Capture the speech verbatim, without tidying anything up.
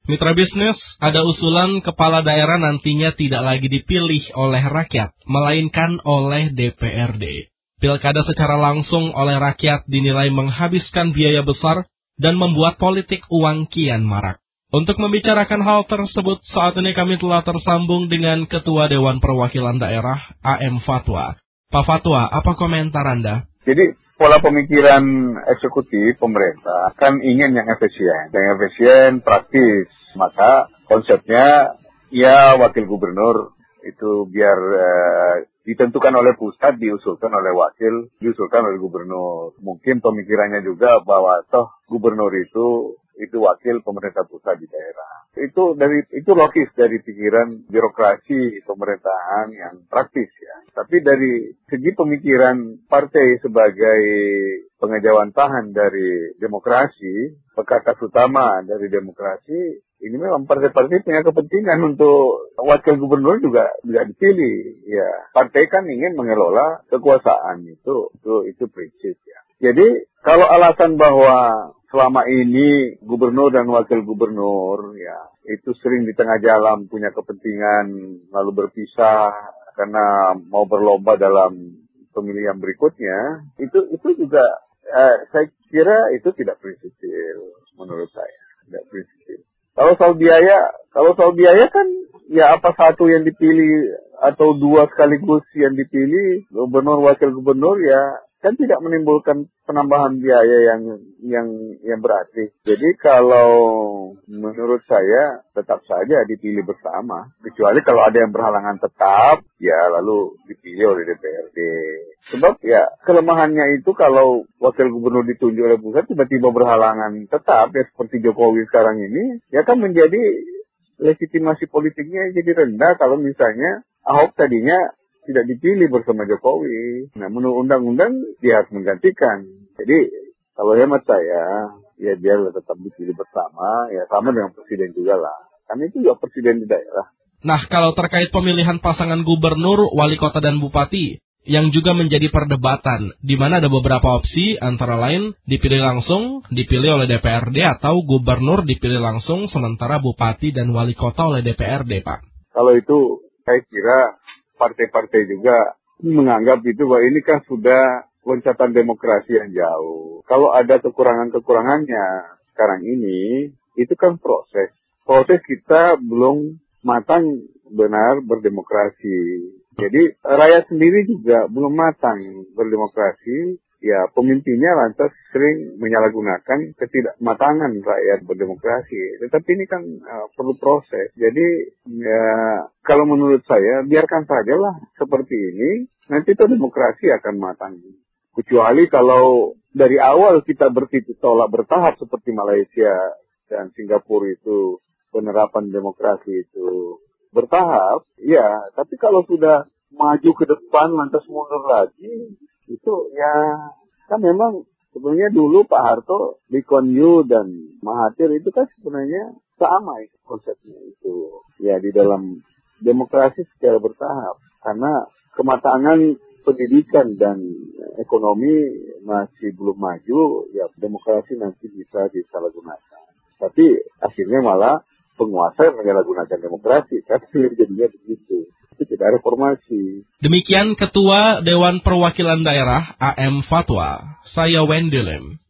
Mitra bisnis, ada usulan kepala daerah nantinya tidak lagi dipilih oleh rakyat, melainkan oleh D P R D. Pilkada secara langsung oleh rakyat dinilai menghabiskan biaya besar dan membuat politik uang kian marak. Untuk membicarakan hal tersebut, saat ini kami telah tersambung dengan Ketua Dewan Perwakilan Daerah, A M Fatwa. Pak Fatwa, apa komentar Anda? Jadi, pola pemikiran eksekutif pemerintah kan ingin yang efisien, yang efisien, praktis. Maka konsepnya ya wakil gubernur itu biar uh, ditentukan oleh pusat, diusulkan oleh wakil, diusulkan oleh gubernur. Mungkin pemikirannya juga bahwa toh gubernur itu itu wakil pemerintah pusat di daerah. Itu dari itu logis dari pikiran birokrasi pemerintahan yang praktis ya. Tapi dari segi pemikiran partai sebagai pengejawantahan dari demokrasi, pekakas utama dari demokrasi, ini memang partai-partai punya kepentingan untuk wakil gubernur juga tidak dipilih. Ya, partai kan ingin mengelola kekuasaan itu, itu itu prinsip ya. Jadi kalau alasan bahwa selama ini gubernur dan wakil gubernur ya itu sering di tengah jalan punya kepentingan lalu berpisah karena mau berlomba dalam pemilihan berikutnya, itu itu juga eh, saya kira itu tidak prinsipil menurut saya, tidak prinsipil. Kalau soal biaya, kalau soal biaya kan ya apa satu yang dipilih atau dua sekaligus yang dipilih, gubernur wakil gubernur ya kan tidak menimbulkan penambahan biaya yang yang yang berarti. Jadi kalau menurut saya tetap saja dipilih bersama, kecuali kalau ada yang berhalangan tetap, ya lalu dipilih oleh D P R D. Sebab ya kelemahannya itu kalau wakil gubernur ditunjuk oleh pusat tiba-tiba berhalangan tetap, ya seperti Jokowi sekarang ini, ya kan menjadi legitimasi politiknya jadi rendah kalau misalnya Ahok tadinya tidak dipilih bersama Jokowi. Nah, menurut undang-undang dia harus menggantikan. Jadi, kalau hemat saya, ya dia tetap dipilih bersama, ya sama dengan presiden juga lah. Karena itu juga presiden di daerah. Nah, kalau terkait pemilihan pasangan gubernur, wali kota dan bupati, yang juga menjadi perdebatan, di mana ada beberapa opsi, antara lain dipilih langsung, dipilih oleh D P R D, atau gubernur dipilih langsung, sementara bupati dan wali kota oleh D P R D, Pak. Kalau itu, saya kira partai-partai juga menganggap itu bahwa ini kan sudah loncatan demokrasi yang jauh. Kalau ada kekurangan-kekurangannya sekarang ini, itu kan proses. Proses kita belum matang benar berdemokrasi. Jadi rakyat sendiri juga belum matang berdemokrasi. Ya, pemimpinnya lantas sering menyalahgunakan ketidakmatangan rakyat berdemokrasi. Tetapi ini kan uh, perlu proses. Jadi, ya, kalau menurut saya, biarkan sajalah seperti ini. Nanti itu demokrasi akan matang. Kecuali kalau dari awal kita bertitik tolak bertahap seperti Malaysia dan Singapura itu, penerapan demokrasi itu bertahap, ya. Tapi kalau sudah maju ke depan, lantas mundur lagi, itu ya kan memang sebenarnya dulu Pak Harto, Lee Kuan Yew dan Mahathir itu kan sebenarnya sama itu konsepnya itu. Ya di dalam demokrasi secara bertahap. Karena kematangan pendidikan dan ekonomi masih belum maju, ya demokrasi nanti bisa disalahgunakan. Tapi akhirnya malah penguasa yang menyalahgunakan demokrasi, kan jadinya begitu. Itu tidak reformasi. Demikian Ketua Dewan Perwakilan Daerah A M Fatwa, saya Wendy Lim.